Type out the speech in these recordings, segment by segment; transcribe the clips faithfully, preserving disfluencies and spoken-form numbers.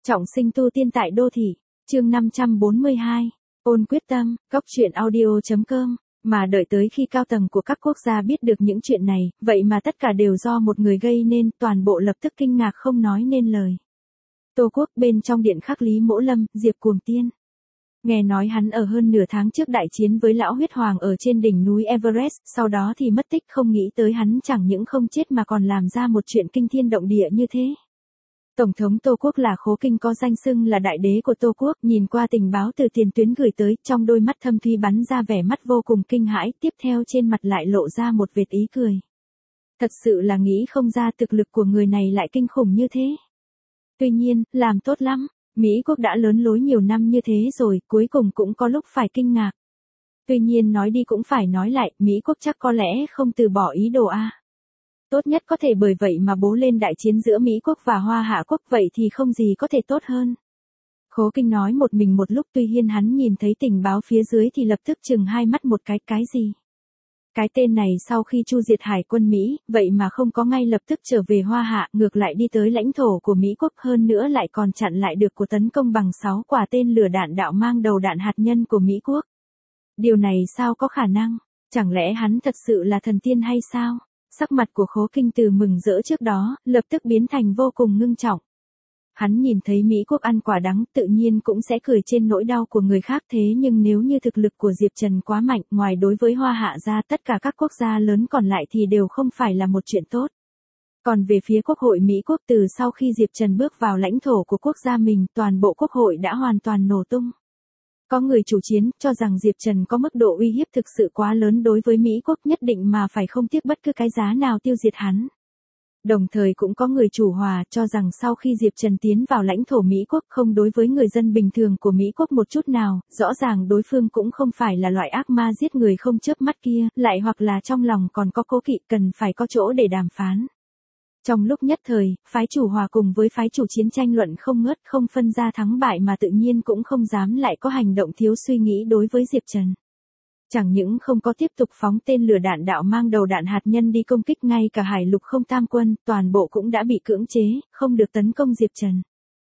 Trọng sinh tu tiên tại đô thị, chương năm trăm bốn mươi hai, ôn quyết tâm, góc truyện audio.com, mà đợi tới khi cao tầng của các quốc gia biết được những chuyện này, vậy mà tất cả đều do một người gây nên, toàn bộ lập tức kinh ngạc không nói nên lời. Tô Quốc bên trong điện khắc Lý Mỗ Lâm, Diệp Cuồng Tiên. Nghe nói hắn ở hơn nửa tháng trước đại chiến với lão huyết hoàng ở trên đỉnh núi Everest, sau đó thì mất tích, không nghĩ tới hắn chẳng những không chết mà còn làm ra một chuyện kinh thiên động địa như thế. Tổng thống Tô Quốc là Khố Kinh có danh xưng là đại đế của Tô Quốc, nhìn qua tình báo từ tiền tuyến gửi tới, trong đôi mắt thâm thúy bắn ra vẻ mắt vô cùng kinh hãi, tiếp theo trên mặt lại lộ ra một vệt ý cười. Thật sự là nghĩ không ra thực lực của người này lại kinh khủng như thế. Tuy nhiên, làm tốt lắm, Mỹ Quốc đã lớn lối nhiều năm như thế rồi, cuối cùng cũng có lúc phải kinh ngạc. Tuy nhiên nói đi cũng phải nói lại, Mỹ Quốc chắc có lẽ không từ bỏ ý đồ a. Tốt nhất có thể bởi vậy mà bố lên đại chiến giữa Mỹ Quốc và Hoa Hạ Quốc, vậy thì không gì có thể tốt hơn. Khố Kinh nói một mình một lúc, tuy nhiên hắn nhìn thấy tình báo phía dưới thì lập tức chừng hai mắt một cái, cái gì? Cái tên này sau khi chu diệt hải quân Mỹ, vậy mà không có ngay lập tức trở về Hoa Hạ, ngược lại đi tới lãnh thổ của Mỹ Quốc, hơn nữa lại còn chặn lại được cuộc tấn công bằng sáu quả tên lửa đạn đạo mang đầu đạn hạt nhân của Mỹ Quốc. Điều này sao có khả năng? Chẳng lẽ hắn thật sự là thần tiên hay sao? Sắc mặt của Khố Kinh từ mừng rỡ trước đó, lập tức biến thành vô cùng ngưng trọng. Hắn nhìn thấy Mỹ Quốc ăn quả đắng, tự nhiên cũng sẽ cười trên nỗi đau của người khác, thế nhưng nếu như thực lực của Diệp Trần quá mạnh, ngoài đối với Hoa Hạ ra, tất cả các quốc gia lớn còn lại thì đều không phải là một chuyện tốt. Còn về phía Quốc hội Mỹ Quốc, từ sau khi Diệp Trần bước vào lãnh thổ của quốc gia mình, toàn bộ Quốc hội đã hoàn toàn nổ tung. Có người chủ chiến, cho rằng Diệp Trần có mức độ uy hiếp thực sự quá lớn đối với Mỹ Quốc, nhất định mà phải không tiếc bất cứ cái giá nào tiêu diệt hắn. Đồng thời cũng có người chủ hòa, cho rằng sau khi Diệp Trần tiến vào lãnh thổ Mỹ Quốc không đối với người dân bình thường của Mỹ Quốc một chút nào, rõ ràng đối phương cũng không phải là loại ác ma giết người không chớp mắt kia, lại hoặc là trong lòng còn có cố kỵ, cần phải có chỗ để đàm phán. Trong lúc nhất thời, phái chủ hòa cùng với phái chủ chiến tranh luận không ngớt, không phân ra thắng bại mà tự nhiên cũng không dám lại có hành động thiếu suy nghĩ đối với Diệp Trần. Chẳng những không có tiếp tục phóng tên lửa đạn đạo mang đầu đạn hạt nhân đi công kích, ngay cả hải lục không tam quân, toàn bộ cũng đã bị cưỡng chế, không được tấn công Diệp Trần.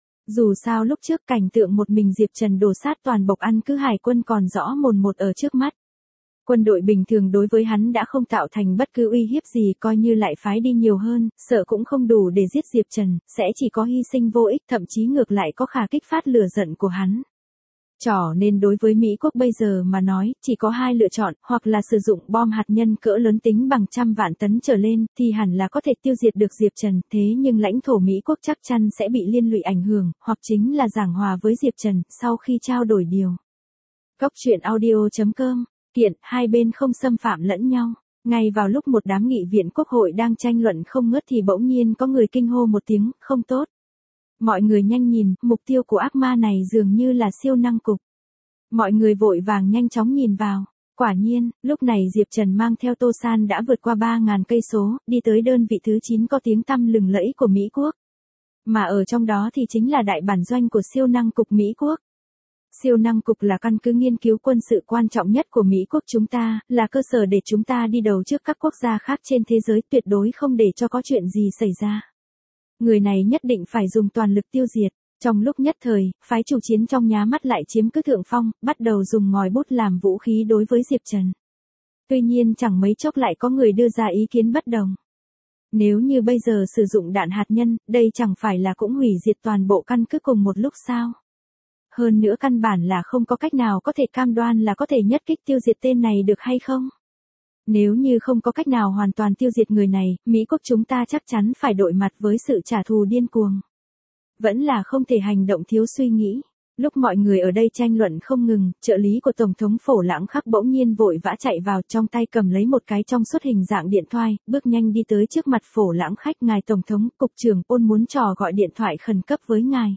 Dù sao lúc trước cảnh tượng một mình Diệp Trần đổ sát toàn bộ ăn cứ hải quân còn rõ mồn một ở trước mắt. Quân đội bình thường đối với hắn đã không tạo thành bất cứ uy hiếp gì, coi như lại phái đi nhiều hơn, sợ cũng không đủ để giết Diệp Trần, sẽ chỉ có hy sinh vô ích, thậm chí ngược lại có khả kích phát lửa giận của hắn. Cho nên đối với Mỹ Quốc bây giờ mà nói, chỉ có hai lựa chọn, hoặc là sử dụng bom hạt nhân cỡ lớn tính bằng trăm vạn tấn trở lên, thì hẳn là có thể tiêu diệt được Diệp Trần, thế nhưng lãnh thổ Mỹ Quốc chắc chắn sẽ bị liên lụy ảnh hưởng, hoặc chính là giảng hòa với Diệp Trần, sau khi trao đổi điều. Góc truyện audio.com, kiện, hai bên không xâm phạm lẫn nhau. Ngay vào lúc một đám nghị viện Quốc hội đang tranh luận không ngớt thì bỗng nhiên có người kinh hô một tiếng, không tốt. Mọi người nhanh nhìn, mục tiêu của ác ma này dường như là siêu năng cục. Mọi người vội vàng nhanh chóng nhìn vào. Quả nhiên, lúc này Diệp Trần mang theo Tô San đã vượt qua ba nghìn cây số, đi tới đơn vị thứ chín có tiếng tăm lừng lẫy của Mỹ Quốc. Mà ở trong đó thì chính là đại bản doanh của siêu năng cục Mỹ Quốc. Siêu năng cục là căn cứ nghiên cứu quân sự quan trọng nhất của Mỹ Quốc chúng ta, là cơ sở để chúng ta đi đầu trước các quốc gia khác trên thế giới, tuyệt đối không để cho có chuyện gì xảy ra. Người này nhất định phải dùng toàn lực tiêu diệt. Trong lúc nhất thời, phái chủ chiến trong nhá mắt lại chiếm cứ thượng phong, bắt đầu dùng ngòi bút làm vũ khí đối với Diệp Trần. Tuy nhiên chẳng mấy chốc lại có người đưa ra ý kiến bất đồng. Nếu như bây giờ sử dụng đạn hạt nhân, đây chẳng phải là cũng hủy diệt toàn bộ căn cứ cùng một lúc sao? Hơn nữa căn bản là không có cách nào có thể cam đoan là có thể nhất kích tiêu diệt tên này được hay không? Nếu như không có cách nào hoàn toàn tiêu diệt người này, Mỹ Quốc chúng ta chắc chắn phải đối mặt với sự trả thù điên cuồng. Vẫn là không thể hành động thiếu suy nghĩ. Lúc mọi người ở đây tranh luận không ngừng, trợ lý của Tổng thống Phổ Lãng Khắc bỗng nhiên vội vã chạy vào, trong tay cầm lấy một cái trong suốt hình dạng điện thoại, bước nhanh đi tới trước mặt Phổ Lãng Khách. Ngài Tổng thống, Cục trưởng Ôn muốn trò gọi điện thoại khẩn cấp với ngài.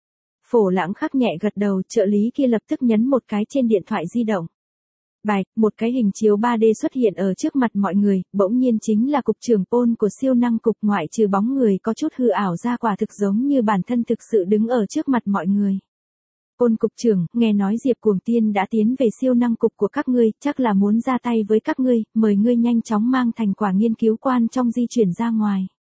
Phổ Lãng Khắc nhẹ gật đầu, trợ lý kia lập tức nhấn một cái trên điện thoại di động. Bạch, một cái hình chiếu ba D xuất hiện ở trước mặt mọi người, bỗng nhiên chính là cục trưởng Ôn của siêu năng cục, ngoại trừ bóng người có chút hư ảo ra, quả thực giống như bản thân thực sự đứng ở trước mặt mọi người. Ôn cục trưởng, nghe nói Diệp Cuồng Tiên đã tiến về siêu năng cục của các ngươi, chắc là muốn ra tay với các ngươi, mời ngươi nhanh chóng mang thành quả nghiên cứu quan trong di chuyển ra ngoài.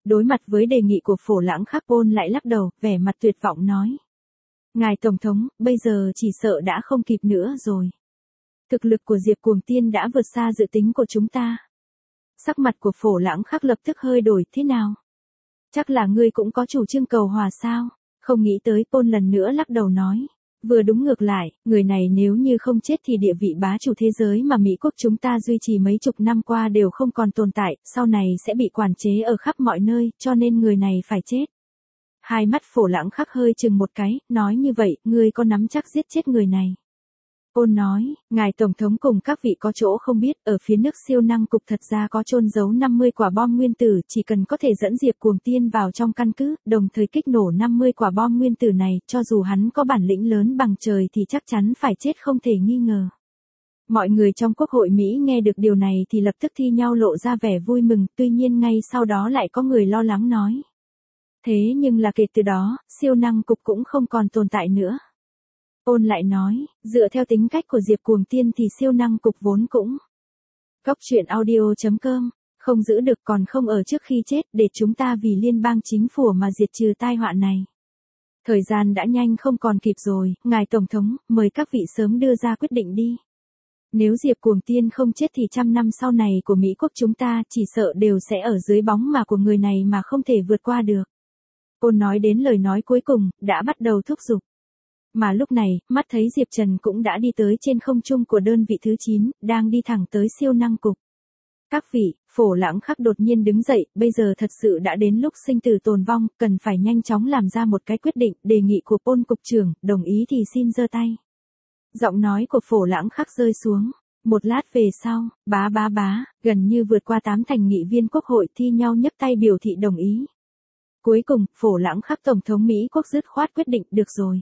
Đối mặt với đề nghị của Phổ Lãng Khắc, Paul lại lắc đầu, vẻ mặt tuyệt vọng nói. Ngài Tổng thống, bây giờ chỉ sợ đã không kịp nữa rồi. Thực lực của Diệp Cuồng Tiên đã vượt xa dự tính của chúng ta. Sắc mặt của Phổ Lãng Khắc lập tức hơi đổi, thế nào? Chắc là ngươi cũng có chủ trương cầu hòa sao? Không nghĩ tới, Paul lần nữa lắc đầu nói. Vừa đúng ngược lại, người này nếu như không chết thì địa vị bá chủ thế giới mà Mỹ quốc chúng ta duy trì mấy chục năm qua đều không còn tồn tại, sau này sẽ bị quản chế ở khắp mọi nơi, cho nên người này phải chết. Hai mắt Phổ Lãng Khắc hơi chừng một cái, nói như vậy, ngươi có nắm chắc giết chết người này? Paul nói, ngài Tổng thống cùng các vị có chỗ không biết, ở phía nước siêu năng cục thật ra có chôn giấu năm mươi quả bom nguyên tử, chỉ cần có thể dẫn Diệp Cuồng Tiên vào trong căn cứ, đồng thời kích nổ năm mươi quả bom nguyên tử này, cho dù hắn có bản lĩnh lớn bằng trời thì chắc chắn phải chết không thể nghi ngờ. Mọi người trong Quốc hội Mỹ nghe được điều này thì lập tức thi nhau lộ ra vẻ vui mừng, tuy nhiên ngay sau đó lại có người lo lắng nói. Thế nhưng là kể từ đó, siêu năng cục cũng không còn tồn tại nữa. Paul lại nói, dựa theo tính cách của Diệp Cuồng Tiên thì siêu năng cục vốn cũng. Cóc truyện audio chấm com, không giữ được còn không ở trước khi chết để chúng ta vì liên bang chính phủ mà diệt trừ tai họa này. Thời gian đã nhanh không còn kịp rồi, ngài Tổng thống, mời các vị sớm đưa ra quyết định đi. Nếu Diệp Cuồng Tiên không chết thì trăm năm sau này của Mỹ quốc chúng ta chỉ sợ đều sẽ ở dưới bóng mà của người này mà không thể vượt qua được. Paul nói đến lời nói cuối cùng, đã bắt đầu thúc giục. Mà lúc này, mắt thấy Diệp Trần cũng đã đi tới trên không trung của đơn vị thứ chín, đang đi thẳng tới siêu năng cục. Các vị, Phổ Lãng Khắc đột nhiên đứng dậy, bây giờ thật sự đã đến lúc sinh tử tồn vong, cần phải nhanh chóng làm ra một cái quyết định, đề nghị của Paul cục trưởng, đồng ý thì xin giơ tay. Giọng nói của Phổ Lãng Khắc rơi xuống. Một lát về sau, bá bá bá, gần như vượt qua tám thành nghị viên quốc hội thi nhau nhấc tay biểu thị đồng ý. Cuối cùng, Phổ Lãng Khắc Tổng thống Mỹ quốc dứt khoát quyết định, được rồi.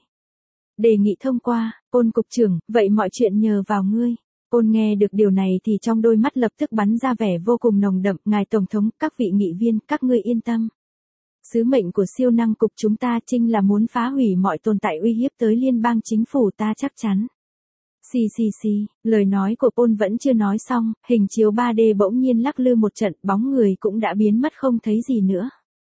Đề nghị thông qua, Paul cục trưởng, vậy mọi chuyện nhờ vào ngươi. Paul nghe được điều này thì trong đôi mắt lập tức bắn ra vẻ vô cùng nồng đậm, ngài Tổng thống, các vị nghị viên, các ngươi yên tâm. Sứ mệnh của siêu năng cục chúng ta chính là muốn phá hủy mọi tồn tại uy hiếp tới liên bang chính phủ ta chắc chắn. Xì xì xì, lời nói của Paul vẫn chưa nói xong, hình chiếu ba D bỗng nhiên lắc lư một trận, bóng người cũng đã biến mất không thấy gì nữa.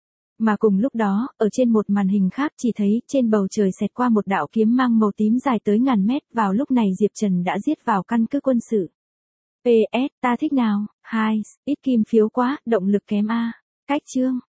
Mà cùng lúc đó, ở trên một màn hình khác chỉ thấy trên bầu trời xẹt qua một đạo kiếm mang màu tím dài tới ngàn mét, vào lúc này Diệp Trần đã giết vào căn cứ quân sự. pê ét, ta thích nào, hai, ít kim phiếu quá, động lực kém A. Cách chương.